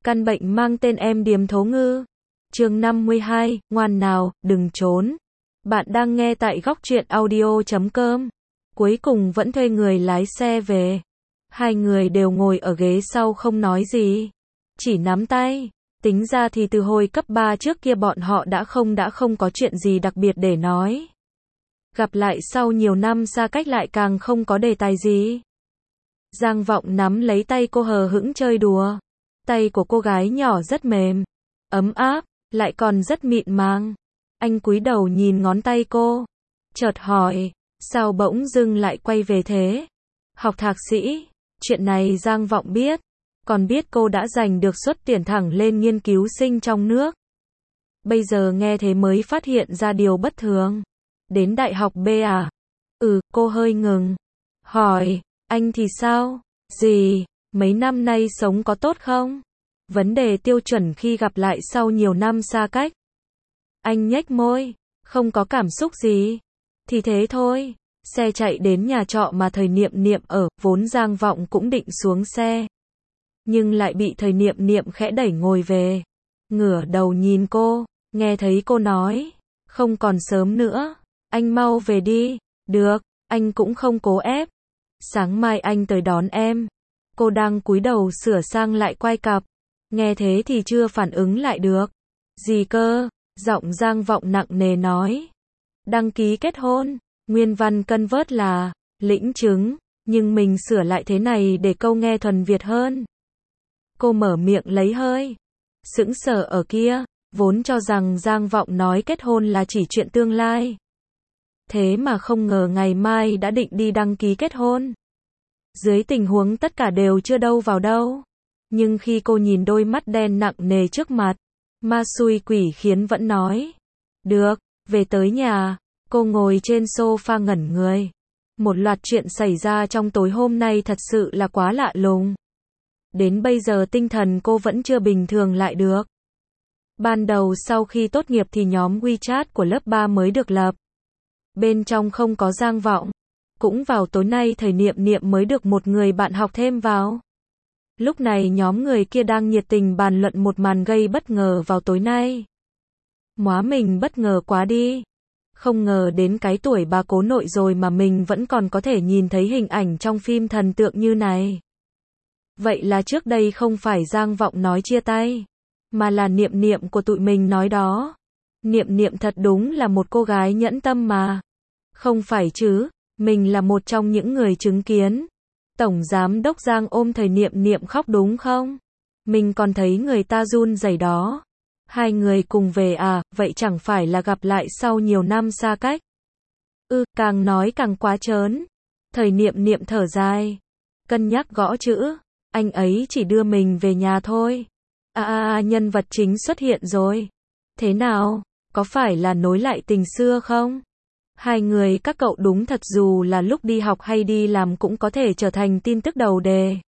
Căn bệnh mang tên em điếm thố ngư. Chương 52, ngoan nào, đừng trốn. Bạn đang nghe tại góc truyện audio.com. Cuối cùng vẫn thuê người lái xe về. Hai người đều ngồi ở ghế sau không nói gì. Chỉ nắm tay. Tính ra thì từ hồi cấp 3 trước kia bọn họ đã không có chuyện gì đặc biệt để nói. Gặp lại sau nhiều năm xa cách lại càng không có đề tài gì. Giang Vọng nắm lấy tay cô hờ hững chơi đùa. Tay của cô gái nhỏ rất mềm, ấm áp, lại còn rất mịn màng. Anh cúi đầu nhìn ngón tay cô, chợt hỏi, sao bỗng dưng lại quay về thế? Học thạc sĩ, chuyện này Giang Vọng biết, còn biết cô đã giành được suất tuyển thẳng lên nghiên cứu sinh trong nước. Bây giờ nghe thế mới phát hiện ra điều bất thường. Đến đại học B à? Cô hơi ngừng. Hỏi, anh thì sao? Gì? Mấy năm nay sống có tốt không? Vấn đề tiêu chuẩn khi gặp lại sau nhiều năm xa cách. Anh nhếch môi, không có cảm xúc gì. Thì thế thôi. Xe chạy đến nhà trọ mà thời Niệm Niệm ở, vốn Giang Vọng cũng định xuống xe. Nhưng lại bị thời Niệm Niệm khẽ đẩy ngồi về. Ngửa đầu nhìn cô, nghe thấy cô nói, không còn sớm nữa, anh mau về đi. Được, anh cũng không cố ép. Sáng mai anh tới đón em. Cô đang cúi đầu sửa sang lại quai cặp. Nghe thế thì chưa phản ứng lại được. Gì cơ? Giọng Giang Vọng nặng nề nói. Đăng ký kết hôn. Nguyên văn cân vớt là lĩnh chứng, nhưng mình sửa lại thế này để câu nghe thuần Việt hơn. Cô mở miệng lấy hơi. Sững sờ ở kia, vốn cho rằng Giang Vọng nói kết hôn là chỉ chuyện tương lai. Thế mà không ngờ ngày mai đã định đi đăng ký kết hôn. Dưới tình huống tất cả đều chưa đâu vào đâu. Nhưng khi cô nhìn đôi mắt đen nặng nề trước mặt, ma xui quỷ khiến vẫn nói. Được, về tới nhà, cô ngồi trên sofa ngẩn người. Một loạt chuyện xảy ra trong tối hôm nay thật sự là quá lạ lùng. Đến bây giờ tinh thần cô vẫn chưa bình thường lại được. Ban đầu sau khi tốt nghiệp thì nhóm WeChat của lớp 3 mới được lập. Bên trong không có Giang Vọng. Cũng vào tối nay thời Niệm Niệm mới được một người bạn học thêm vào. Lúc này nhóm người kia đang nhiệt tình bàn luận một màn gây bất ngờ vào tối nay. Móa mình bất ngờ quá đi. Không ngờ đến cái tuổi bà cố nội rồi mà mình vẫn còn có thể nhìn thấy hình ảnh trong phim thần tượng như này. Vậy là trước đây không phải Giang Vọng nói chia tay, mà là Niệm Niệm của tụi mình nói đó. Niệm Niệm thật đúng là một cô gái nhẫn tâm mà. Không phải chứ, mình là một trong những người chứng kiến. Tổng giám đốc Giang ôm thời Niệm Niệm khóc đúng không? Mình còn thấy người ta run rẩy đó. Hai người cùng về à, vậy chẳng phải là gặp lại sau nhiều năm xa cách? Càng nói càng quá trớn. Thời Niệm Niệm thở dài. Cân nhắc gõ chữ. Anh ấy chỉ đưa mình về nhà thôi. Nhân vật chính xuất hiện rồi. Thế nào? Có phải là nối lại tình xưa không? Hai người các cậu đúng thật dù là lúc đi học hay đi làm cũng có thể trở thành tin tức đầu đề.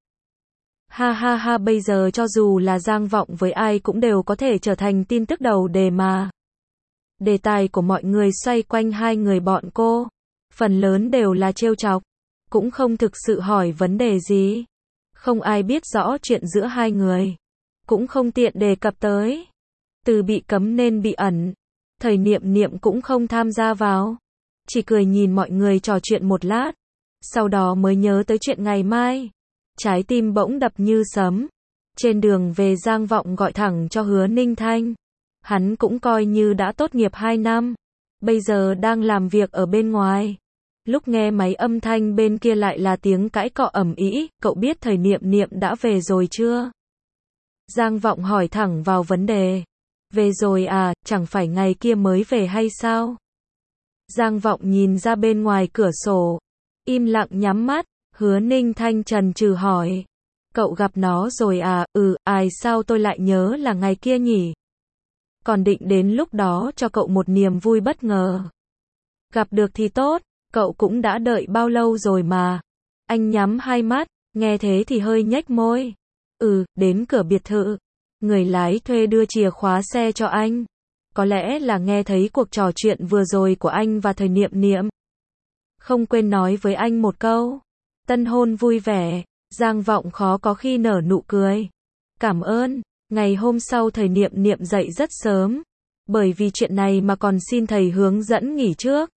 Ha, bây giờ cho dù là Giang Vọng với ai cũng đều có thể trở thành tin tức đầu đề mà. Đề tài của mọi người xoay quanh hai người bọn cô. Phần lớn đều là trêu chọc. Cũng không thực sự hỏi vấn đề gì. Không ai biết rõ chuyện giữa hai người. Cũng không tiện đề cập tới. Từ bị cấm nên bị ẩn. Thời Niệm Niệm cũng không tham gia vào. Chỉ cười nhìn mọi người trò chuyện một lát. Sau đó mới nhớ tới chuyện ngày mai. Trái tim bỗng đập như sấm. Trên đường về Giang Vọng gọi thẳng cho Hứa Ninh Thanh. Hắn cũng coi như đã tốt nghiệp 2 năm. Bây giờ đang làm việc ở bên ngoài. Lúc nghe máy âm thanh bên kia lại là tiếng cãi cọ ầm ĩ, cậu biết thời Niệm Niệm đã về rồi chưa? Giang Vọng hỏi thẳng vào vấn đề. Về rồi à, chẳng phải ngày kia mới về hay sao? Giang Vọng nhìn ra bên ngoài cửa sổ. Im lặng nhắm mắt. Hứa Ninh Thanh chần chừ hỏi. Cậu gặp nó rồi à? Ai sao tôi lại nhớ là ngày kia nhỉ? Còn định đến lúc đó cho cậu một niềm vui bất ngờ. Gặp được thì tốt, cậu cũng đã đợi bao lâu rồi mà. Anh nhắm hai mắt, nghe thế thì hơi nhếch môi. Đến cửa biệt thự. Người lái thuê đưa chìa khóa xe cho anh. Có lẽ là nghe thấy cuộc trò chuyện vừa rồi của anh và thời Niệm Niệm. Không quên nói với anh một câu. Tân hôn vui vẻ. Giang Vọng khó có khi nở nụ cười. Cảm ơn. Ngày hôm sau thầy Niệm Niệm dậy rất sớm, bởi vì chuyện này mà còn xin thầy hướng dẫn nghỉ trước.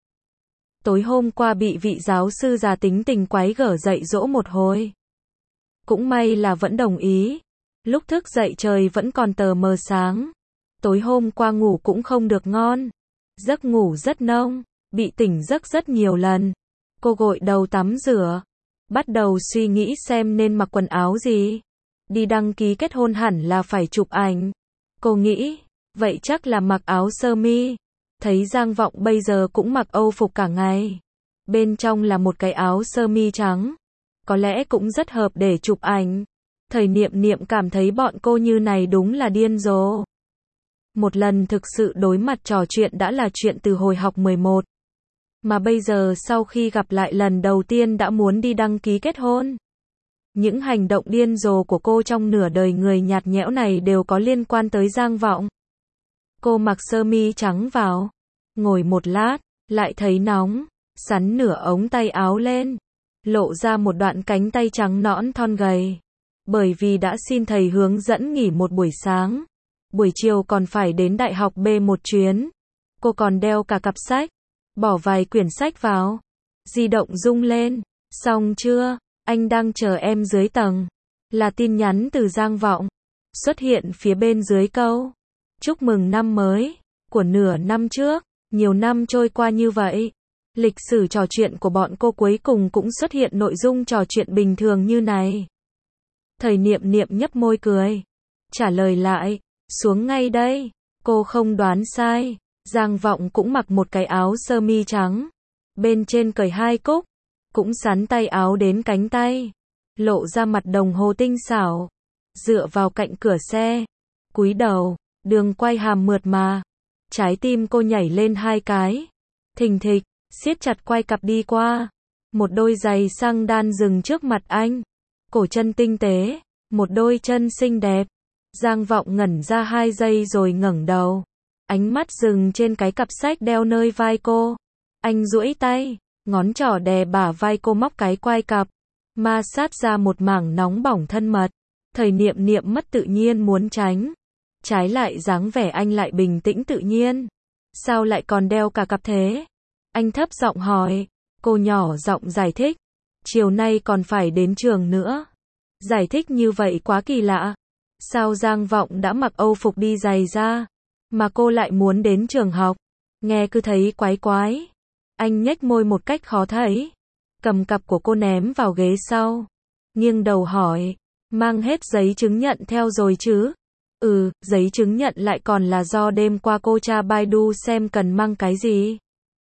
Tối hôm qua bị vị giáo sư già tính tình quái gở dạy dỗ một hồi. Cũng may là vẫn đồng ý. Lúc thức dậy trời vẫn còn tờ mờ sáng. Tối hôm qua ngủ cũng không được ngon. Giấc ngủ rất nông, bị tỉnh giấc rất nhiều lần. Cô gội đầu tắm rửa, bắt đầu suy nghĩ xem nên mặc quần áo gì. Đi đăng ký kết hôn hẳn là phải chụp ảnh. Cô nghĩ, vậy chắc là mặc áo sơ mi. Thấy Giang Vọng bây giờ cũng mặc Âu phục cả ngày. Bên trong là một cái áo sơ mi trắng. Có lẽ cũng rất hợp để chụp ảnh. Thầy Niệm Niệm cảm thấy bọn cô như này đúng là điên rồ. Một lần thực sự đối mặt trò chuyện đã là chuyện từ hồi học 11. Mà bây giờ sau khi gặp lại lần đầu tiên đã muốn đi đăng ký kết hôn. Những hành động điên rồ của cô trong nửa đời người nhạt nhẽo này đều có liên quan tới Giang Vọng. Cô mặc sơ mi trắng vào, ngồi một lát, lại thấy nóng, xắn nửa ống tay áo lên, lộ ra một đoạn cánh tay trắng nõn thon gầy. Bởi vì đã xin thầy hướng dẫn nghỉ một buổi sáng, buổi chiều còn phải đến đại học B một chuyến. Cô còn đeo cả cặp sách, bỏ vài quyển sách vào. Di động rung lên, xong chưa, anh đang chờ em dưới tầng. Là tin nhắn từ Giang Vọng, xuất hiện phía bên dưới câu. Chúc mừng năm mới, của nửa năm trước, nhiều năm trôi qua như vậy. Lịch sử trò chuyện của bọn cô cuối cùng cũng xuất hiện nội dung trò chuyện bình thường như này. Thầy Niệm Niệm nhấp môi cười, trả lời lại, xuống ngay đây. Cô không đoán sai, Giang Vọng cũng mặc một cái áo sơ mi trắng, bên trên cởi hai cúc, cũng xắn tay áo đến cánh tay, lộ ra mặt đồng hồ tinh xảo, dựa vào cạnh cửa xe, cúi đầu, đường quay hàm mượt mà. Trái tim cô nhảy lên hai cái, thình thịch, siết chặt quay cặp đi qua. Một đôi giày xăng đan dừng trước mặt anh, cổ chân tinh tế, một đôi chân xinh đẹp. Giang Vọng ngẩn ra 2 giây rồi ngẩng đầu, ánh mắt dừng trên cái cặp sách đeo nơi vai cô. Anh duỗi tay, ngón trỏ đè bả vai cô móc cái quai cặp, ma sát ra một mảng nóng bỏng thân mật. Thầy Niệm Niệm mất tự nhiên muốn tránh, trái lại dáng vẻ anh lại bình tĩnh tự nhiên. Sao lại còn đeo cả cặp thế? Anh thấp giọng hỏi. Cô nhỏ giọng giải thích, chiều nay còn phải đến trường nữa. Giải thích như vậy quá kỳ lạ. Sao Giang Vọng đã mặc Âu phục đi giày ra, mà cô lại muốn đến trường học? Nghe cứ thấy quái quái. Anh nhếch môi một cách khó thấy, cầm cặp của cô ném vào ghế sau, nghiêng đầu hỏi, mang hết giấy chứng nhận theo rồi chứ? Giấy chứng nhận lại còn là do đêm qua cô tra Baidu xem cần mang cái gì.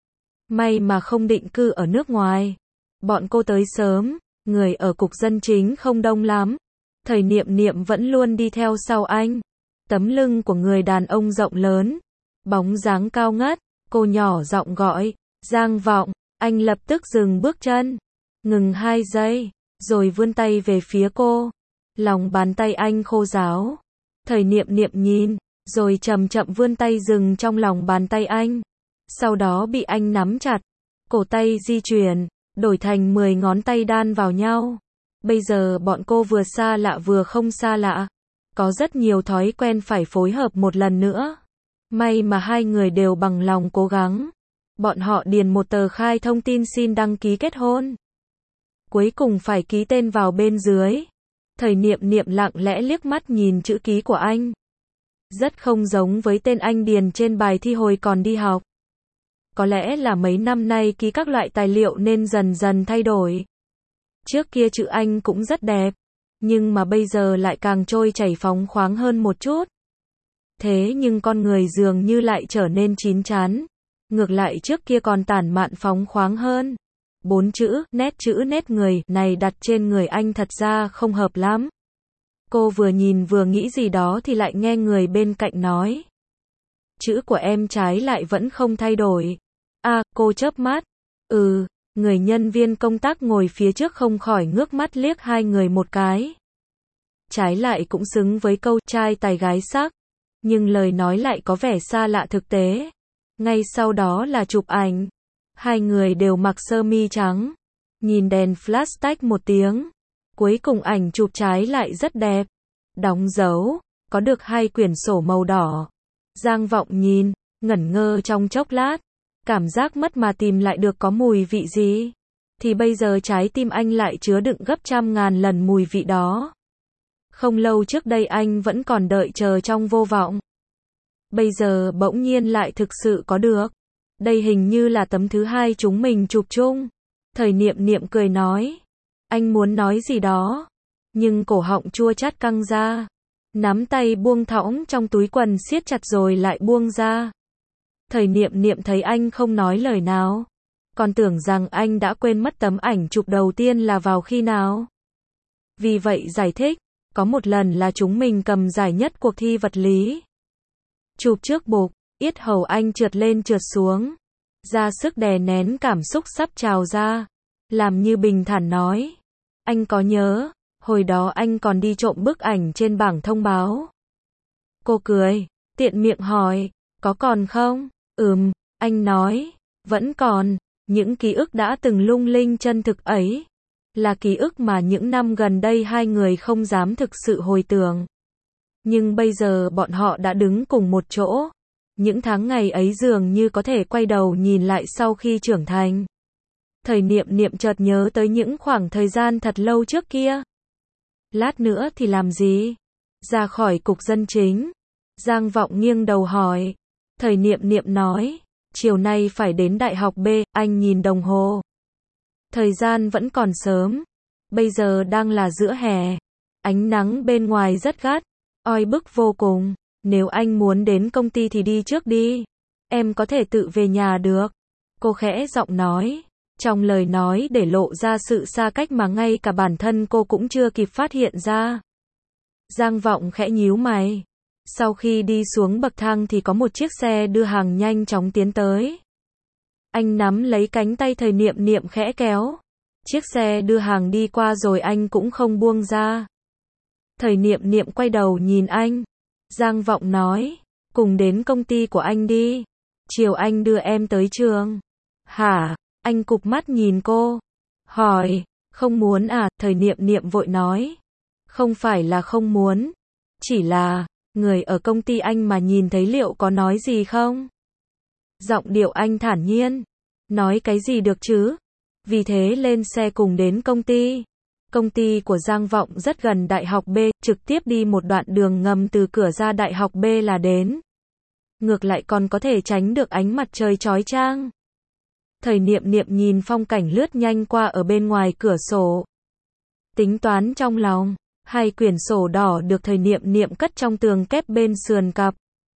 May mà không định cư ở nước ngoài. Bọn cô tới sớm, người ở cục dân chính không đông lắm. Thầy Niệm Niệm vẫn luôn đi theo sau anh. Tấm lưng của người đàn ông rộng lớn, bóng dáng cao ngất. Cô nhỏ giọng gọi, Giang Vọng. Anh lập tức dừng bước chân, ngừng 2 giây, rồi vươn tay về phía cô. Lòng bàn tay anh khô ráo. Thầy Niệm Niệm nhìn, rồi chậm chậm vươn tay dừng trong lòng bàn tay anh. Sau đó bị anh nắm chặt, cổ tay di chuyển, đổi thành 10 ngón tay đan vào nhau. Bây giờ bọn cô vừa xa lạ vừa không xa lạ. Có rất nhiều thói quen phải phối hợp một lần nữa. May mà hai người đều bằng lòng cố gắng. Bọn họ điền một tờ khai thông tin xin đăng ký kết hôn. Cuối cùng phải ký tên vào bên dưới. Thầy Niệm Niệm lặng lẽ liếc mắt nhìn chữ ký của anh. Rất không giống với tên anh điền trên bài thi hồi còn đi học. Có lẽ là mấy năm nay ký các loại tài liệu nên dần dần thay đổi. Trước kia chữ anh cũng rất đẹp, nhưng mà bây giờ lại càng trôi chảy phóng khoáng hơn một chút. Thế nhưng con người dường như lại trở nên chín chắn. Ngược lại trước kia còn tản mạn phóng khoáng hơn. 4 chữ nét người này đặt trên người anh thật ra không hợp lắm. Cô vừa nhìn vừa nghĩ gì đó thì lại nghe người bên cạnh nói. Chữ của em trái lại vẫn không thay đổi. Cô chớp mắt. Người nhân viên công tác ngồi phía trước không khỏi ngước mắt liếc hai người một cái. Trái lại cũng xứng với câu trai tài gái sắc. Nhưng lời nói lại có vẻ xa lạ thực tế. Ngay sau đó là chụp ảnh. Hai người đều mặc sơ mi trắng. Nhìn đèn flash tách một tiếng. Cuối cùng ảnh chụp trái lại rất đẹp. Đóng dấu. có được 2 quyển sổ màu đỏ. Giang Vọng nhìn, ngẩn ngơ trong chốc lát, cảm giác mất mà tìm lại được có mùi vị gì. Thì bây giờ trái tim anh lại chứa đựng gấp trăm ngàn lần mùi vị đó. Không lâu trước đây anh vẫn còn đợi chờ trong vô vọng. Bây giờ bỗng nhiên lại thực sự có được. Đây hình như là tấm thứ 2 chúng mình chụp chung. Thời Niệm Niệm cười nói. Anh muốn nói gì đó. Nhưng cổ họng chua chát căng ra. Nắm tay buông thõng trong túi quần siết chặt rồi lại buông ra. Thời Niệm Niệm thấy anh không nói lời nào. Còn tưởng rằng anh đã quên mất tấm ảnh chụp đầu tiên là vào khi nào. Vì vậy giải thích. Có một lần là chúng mình cầm giải nhất cuộc thi vật lý. Chụp trước bục, yết hầu anh trượt lên trượt xuống. Ra sức đè nén cảm xúc sắp trào ra. Làm như bình thản nói. Anh có nhớ, hồi đó anh còn đi trộm bức ảnh trên bảng thông báo. Cô cười, tiện miệng hỏi, có còn không? Anh nói, vẫn còn. Những ký ức đã từng lung linh chân thực ấy. Là ký ức mà những năm gần đây hai người không dám thực sự hồi tưởng. Nhưng bây giờ bọn họ đã đứng cùng một chỗ. Những tháng ngày ấy dường như có thể quay đầu nhìn lại sau khi trưởng thành. Thời Niệm Niệm chợt nhớ tới những khoảng thời gian thật lâu trước kia. Lát nữa thì làm gì? Ra khỏi cục dân chính. Giang Vọng nghiêng đầu hỏi. Thời Niệm Niệm nói. Chiều nay phải đến Đại học B, anh nhìn đồng hồ. Thời gian vẫn còn sớm. Bây giờ đang là giữa hè. Ánh nắng bên ngoài rất gắt. Oi bức vô cùng. Nếu anh muốn đến công ty thì đi trước đi. Em có thể tự về nhà được. Cô khẽ giọng nói. Trong lời nói để lộ ra sự xa cách mà ngay cả bản thân cô cũng chưa kịp phát hiện ra. Giang Vọng khẽ nhíu mày. Sau khi đi xuống bậc thang thì có một chiếc xe đưa hàng nhanh chóng tiến tới. Anh nắm lấy cánh tay Thời Niệm Niệm khẽ kéo. Chiếc xe đưa hàng đi qua rồi anh cũng không buông ra. Thời Niệm Niệm quay đầu nhìn anh. Giang Vọng nói, cùng đến công ty của anh đi. Chiều anh đưa em tới trường. Hả? Anh cụp mắt nhìn cô. Hỏi, không muốn à? Thời Niệm Niệm vội nói. Không phải là không muốn. Chỉ là, người ở công ty anh mà nhìn thấy liệu có nói gì không? Giọng điệu anh thản nhiên. Nói cái gì được chứ? Vì thế lên xe cùng đến công ty. Công ty của Giang Vọng rất gần Đại học B, trực tiếp đi một đoạn đường ngầm từ cửa ra Đại học B là đến. Ngược lại còn có thể tránh được ánh mặt trời chói chang. Thời Niệm Niệm nhìn phong cảnh lướt nhanh qua ở bên ngoài cửa sổ. Tính toán trong lòng, 2 quyển sổ đỏ được Thời Niệm Niệm cất trong tường kép bên sườn cặp.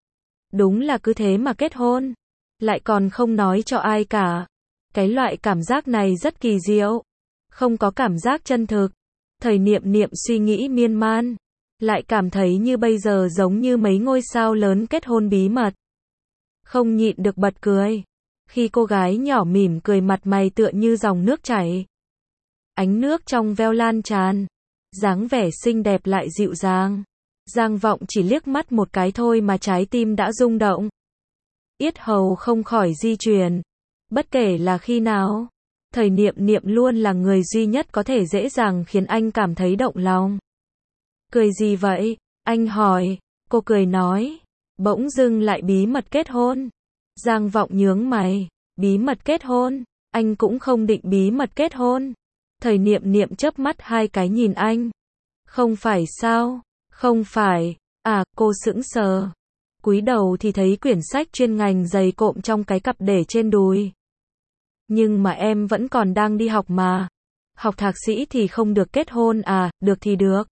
Đúng là cứ thế mà kết hôn. Lại còn không nói cho ai cả. Cái loại cảm giác này rất kỳ diệu. Không có cảm giác chân thực. Thời Niệm Niệm suy nghĩ miên man. Lại cảm thấy như bây giờ giống như mấy ngôi sao lớn kết hôn bí mật. Không nhịn được bật cười. Khi cô gái nhỏ mỉm cười mặt mày tựa như dòng nước chảy. Ánh nước trong veo lan tràn. Dáng vẻ xinh đẹp lại dịu dàng. Giang Vọng chỉ liếc mắt một cái thôi mà trái tim đã rung động. Yết hầu không khỏi di chuyển. Bất kể là khi nào. Thời Niệm Niệm luôn là người duy nhất có thể dễ dàng khiến anh cảm thấy động lòng. Cười gì vậy? Anh hỏi. Cô cười nói. Bỗng dưng lại bí mật kết hôn. Giang Vọng nhướng mày. Bí mật kết hôn? Anh cũng không định bí mật kết hôn. Thời Niệm Niệm chớp mắt 2 cái nhìn anh. Không phải sao? Không phải. À, cô sững sờ. Cúi đầu thì thấy quyển sách chuyên ngành dày cộm trong cái cặp để trên đùi. Nhưng mà em vẫn còn đang đi học mà. Học thạc sĩ thì không được kết hôn à? Được thì được.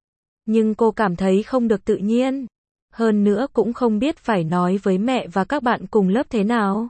Nhưng cô cảm thấy không được tự nhiên. Hơn nữa cũng không biết phải nói với mẹ và các bạn cùng lớp thế nào.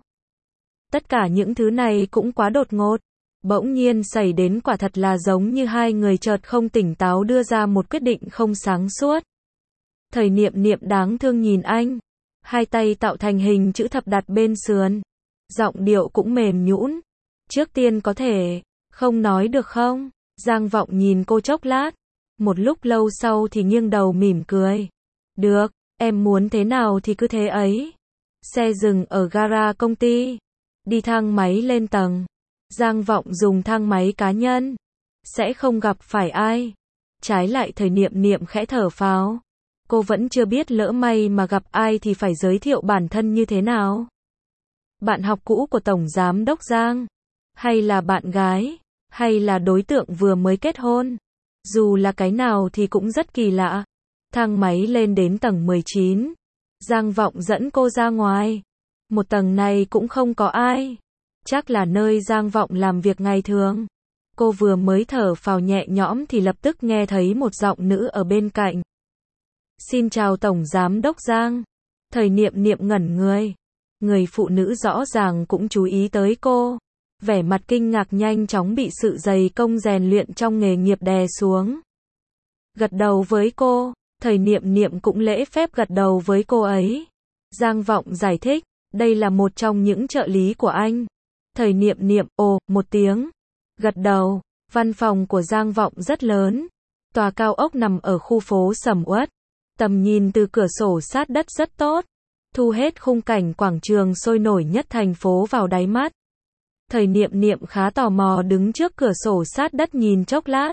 Tất cả những thứ này cũng quá đột ngột. Bỗng nhiên xảy đến quả thật là giống như 2 người chợt không tỉnh táo đưa ra một quyết định không sáng suốt. Thời Niệm Niệm đáng thương nhìn anh. 2 tay tạo thành hình chữ thập đặt bên sườn. Giọng điệu cũng mềm nhũn. Trước tiên có thể không nói được không? Giang Vọng nhìn cô chốc lát. Một lúc lâu sau thì nghiêng đầu mỉm cười. Được, em muốn thế nào thì cứ thế ấy. Xe dừng ở gara công ty. Đi thang máy lên tầng. Giang Vọng dùng thang máy cá nhân. Sẽ không gặp phải ai. Trái lại Thời Niệm Niệm khẽ thở phào. Cô vẫn chưa biết lỡ may mà gặp ai thì phải giới thiệu bản thân như thế nào. Bạn học cũ của Tổng Giám đốc Giang? Hay là bạn gái? Hay là đối tượng vừa mới kết hôn? Dù là cái nào thì cũng rất kỳ lạ. Thang máy lên đến tầng 19. Giang Vọng dẫn cô ra ngoài. Một tầng này cũng không có ai. Chắc là nơi Giang Vọng làm việc ngày thường. Cô vừa mới thở phào nhẹ nhõm thì lập tức nghe thấy một giọng nữ ở bên cạnh. Xin chào Tổng Giám đốc Giang. Thời Niệm Niệm ngẩn người. Người phụ nữ rõ ràng cũng chú ý tới cô. Vẻ mặt kinh ngạc nhanh chóng bị sự dày công rèn luyện trong nghề nghiệp đè xuống. Gật đầu với cô. Thời Niệm Niệm cũng lễ phép gật đầu với cô ấy. Giang Vọng giải thích, đây là một trong những trợ lý của anh. Thời Niệm Niệm, ồ, một tiếng. Gật đầu. Văn phòng của Giang Vọng rất lớn. Tòa cao ốc nằm ở khu phố sầm uất. Tầm nhìn từ cửa sổ sát đất rất tốt. Thu hết khung cảnh quảng trường sôi nổi nhất thành phố vào đáy mắt. Thời Niệm Niệm khá tò mò đứng trước cửa sổ sát đất nhìn chốc lát.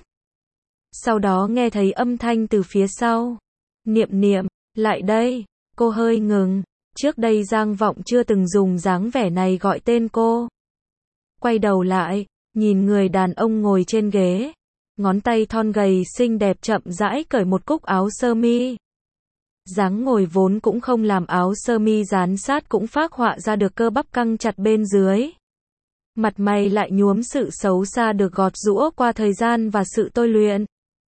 Sau đó nghe thấy âm thanh từ phía sau. Niệm Niệm, lại đây. Cô hơi ngừng. Trước đây Giang Vọng chưa từng dùng dáng vẻ này gọi tên cô. Quay đầu lại, nhìn người đàn ông ngồi trên ghế. Ngón tay thon gầy xinh đẹp chậm rãi cởi một cúc áo sơ mi. Dáng ngồi vốn cũng không làm áo sơ mi dán sát cũng phác họa ra được cơ bắp căng chặt bên dưới. Mặt mày lại nhuốm sự xấu xa được gọt giũa qua thời gian và sự tôi luyện.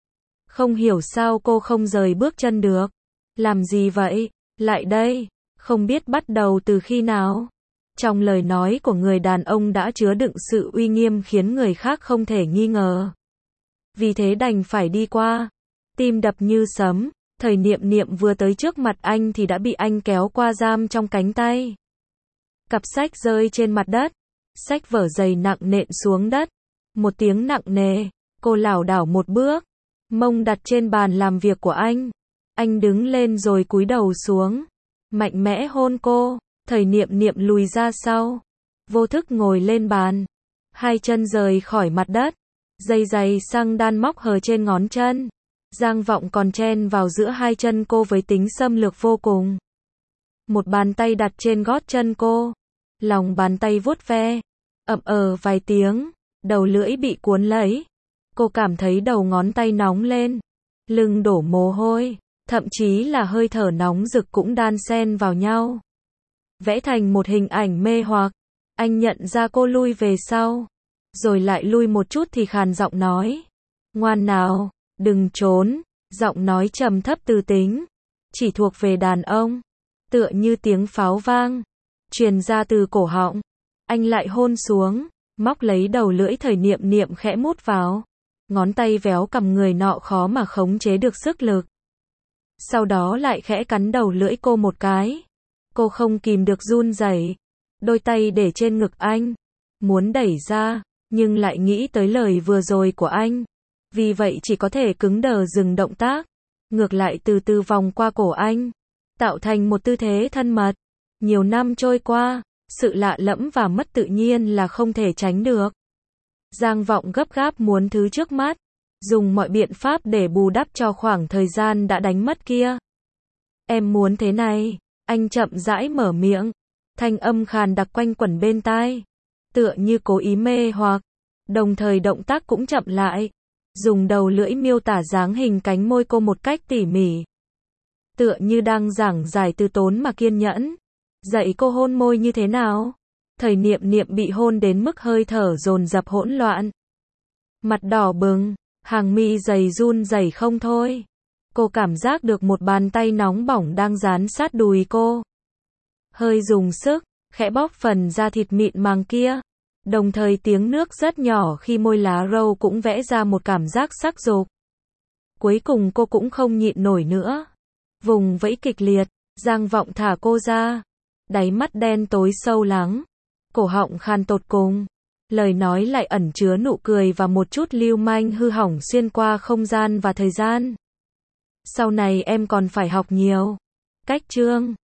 Không hiểu sao cô không rời bước chân được. Làm gì vậy? Lại đây. Không biết bắt đầu từ khi nào. Trong lời nói của người đàn ông đã chứa đựng sự uy nghiêm khiến người khác không thể nghi ngờ. Vì thế đành phải đi qua. Tim đập như sấm. Thời Niệm Niệm vừa tới trước mặt anh thì đã bị anh kéo qua giam trong cánh tay. Cặp sách rơi trên mặt đất. Sách vở dày nặng nện xuống đất. Một tiếng nặng nề. Cô lảo đảo một bước. Mông đặt trên bàn làm việc của anh. Anh đứng lên rồi cúi đầu xuống. Mạnh mẽ hôn cô. Thời Niệm Niệm lùi ra sau. Vô thức ngồi lên bàn. Hai chân rời khỏi mặt đất. Dây giày xăng đan móc hờ trên ngón chân. Giang Vọng còn chen vào giữa hai chân cô với tính xâm lược vô cùng. Một bàn tay đặt trên gót chân cô. Lòng bàn tay vuốt ve. Ậm vài tiếng. Đầu lưỡi bị cuốn lấy. Cô cảm thấy đầu ngón tay nóng lên. Lưng đổ mồ hôi. Thậm chí là hơi thở nóng rực cũng đan xen vào nhau. Vẽ thành một hình ảnh mê hoặc. Anh nhận ra cô lui về sau. Rồi lại lui một chút thì khàn giọng nói. Ngoan nào, đừng trốn. Giọng nói trầm thấp từ tính. Chỉ thuộc về đàn ông. Tựa như tiếng pháo vang. Truyền ra từ cổ họng. Anh lại hôn xuống. Móc lấy đầu lưỡi Thời Niệm Niệm khẽ mút vào. Ngón tay véo cầm người nọ khó mà khống chế được sức lực. Sau đó lại khẽ cắn đầu lưỡi cô một cái. Cô không kìm được run rẩy. Đôi tay để trên ngực anh. Muốn đẩy ra, nhưng lại nghĩ tới lời vừa rồi của anh. Vì vậy chỉ có thể cứng đờ dừng động tác. Ngược lại từ từ vòng qua cổ anh. Tạo thành một tư thế thân mật. Nhiều năm trôi qua, sự lạ lẫm và mất tự nhiên là không thể tránh được. Giang Vọng gấp gáp muốn thứ trước mắt. Dùng mọi biện pháp để bù đắp cho khoảng thời gian đã đánh mất kia. Em muốn thế này. Anh chậm rãi mở miệng. Thanh âm khàn đặc quanh quẩn bên tai. Tựa như cố ý mê hoặc. Đồng thời động tác cũng chậm lại. Dùng đầu lưỡi miêu tả dáng hình cánh môi cô một cách tỉ mỉ. Tựa như đang giảng giải từ tốn mà kiên nhẫn. Dạy cô hôn môi như thế nào? Thời Niệm Niệm bị hôn đến mức hơi thở dồn dập hỗn loạn. Mặt đỏ bừng. Hàng mi dày run rẩy không thôi. Cô cảm giác được một bàn tay nóng bỏng đang dán sát đùi cô. Hơi dùng sức, khẽ bóp phần da thịt mịn màng kia. Đồng thời tiếng nước rất nhỏ khi môi lá râu cũng vẽ ra một cảm giác sắc dục. Cuối cùng cô cũng không nhịn nổi nữa. Vùng vẫy kịch liệt, Giang Vọng thả cô ra. Đáy mắt đen tối sâu lắng. Cổ họng khan tột cùng. Lời nói lại ẩn chứa nụ cười và một chút lưu manh hư hỏng xuyên qua không gian và thời gian. Sau này em còn phải học nhiều. Cách chương